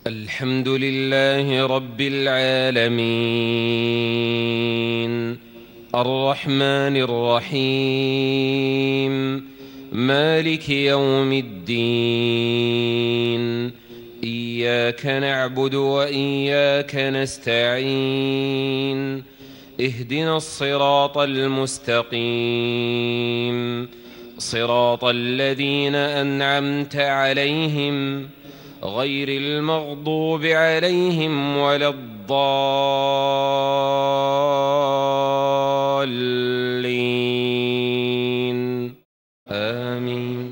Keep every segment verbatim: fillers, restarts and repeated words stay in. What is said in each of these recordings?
الحمد لله رب العالمين الرحمن الرحيم مالك يوم الدين إياك نعبد وإياك نستعين اهدنا الصراط المستقيم صراط الذين أنعمت عليهم غير المغضوب عليهم ولا الضالين آمين.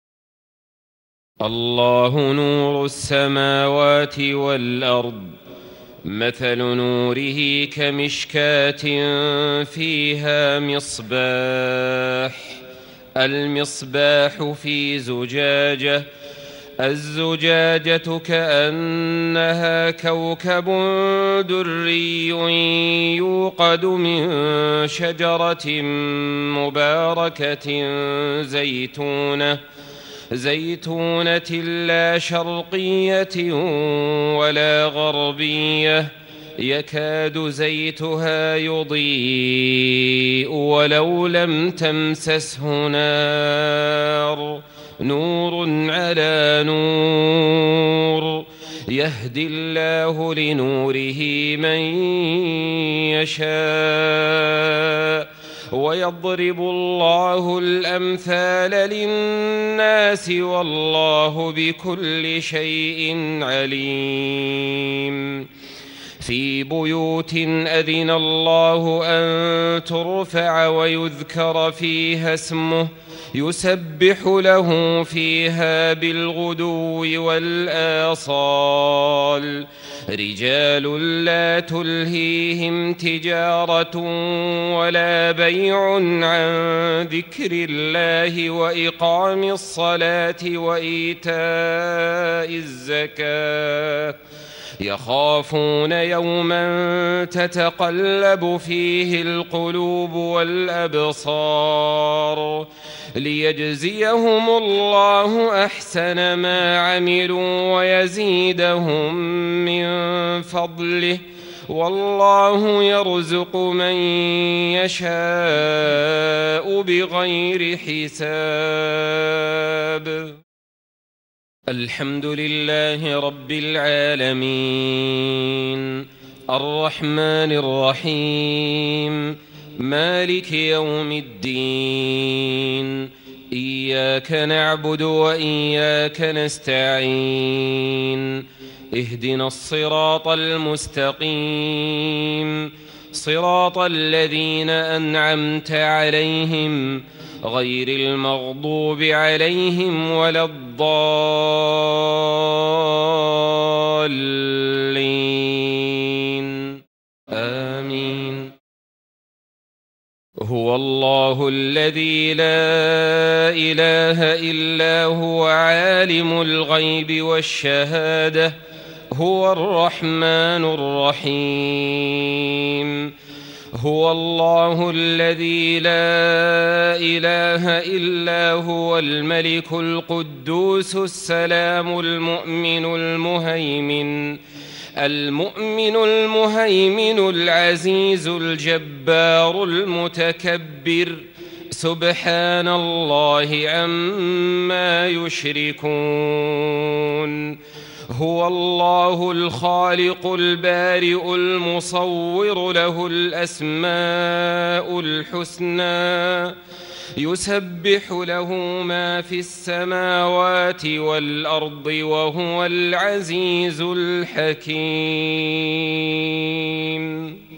الله نور السماوات والأرض مثل نوره كمشكاة فيها مصباح المصباح في زجاجة الزجاجة كأنها كوكب دري يوقد من شجرة مباركة زيتونة زيتونة لا شرقية ولا غربية يكاد زيتها يضيء ولو لم تمسسه نار نور على نور يهدي الله لنوره من يشاء ويضرب الله الأمثال للناس والله بكل شيء عليم. في بيوت أذن الله أن ترفع ويذكر فيها اسمه يسبح له فيها بالغدو والآصال رجال لا تلهيهم تجارة ولا بيع عن ذكر الله وإقام الصلاة وإيتاء الزكاة يخافون يوما تتقلب فيه القلوب والأبصار ليجزيهم الله أحسن ما عملوا ويزيدهم من فضله والله يرزق من يشاء بغير حساب. الحمد لله رب العالمين الرحمن الرحيم مالك يوم الدين إياك نعبد وإياك نستعين اهدنا الصراط المستقيم صراط الذين أنعمت عليهم غير المغضوب عليهم ولا الضالين آمين. هو الله الذي لا إله إلا هو عالم الغيب والشهادة هو الرحمن الرحيم. هو الله الذي لا إله إلا هو الملك القدوس السلام المؤمن المهيمن المؤمن المهيمن العزيز الجبار المتكبر سبحان الله عما يشركون. هو الله الخالق البارئ المصور له الأسماء الحسنى يسبح له ما في السماوات والأرض وهو العزيز الحكيم.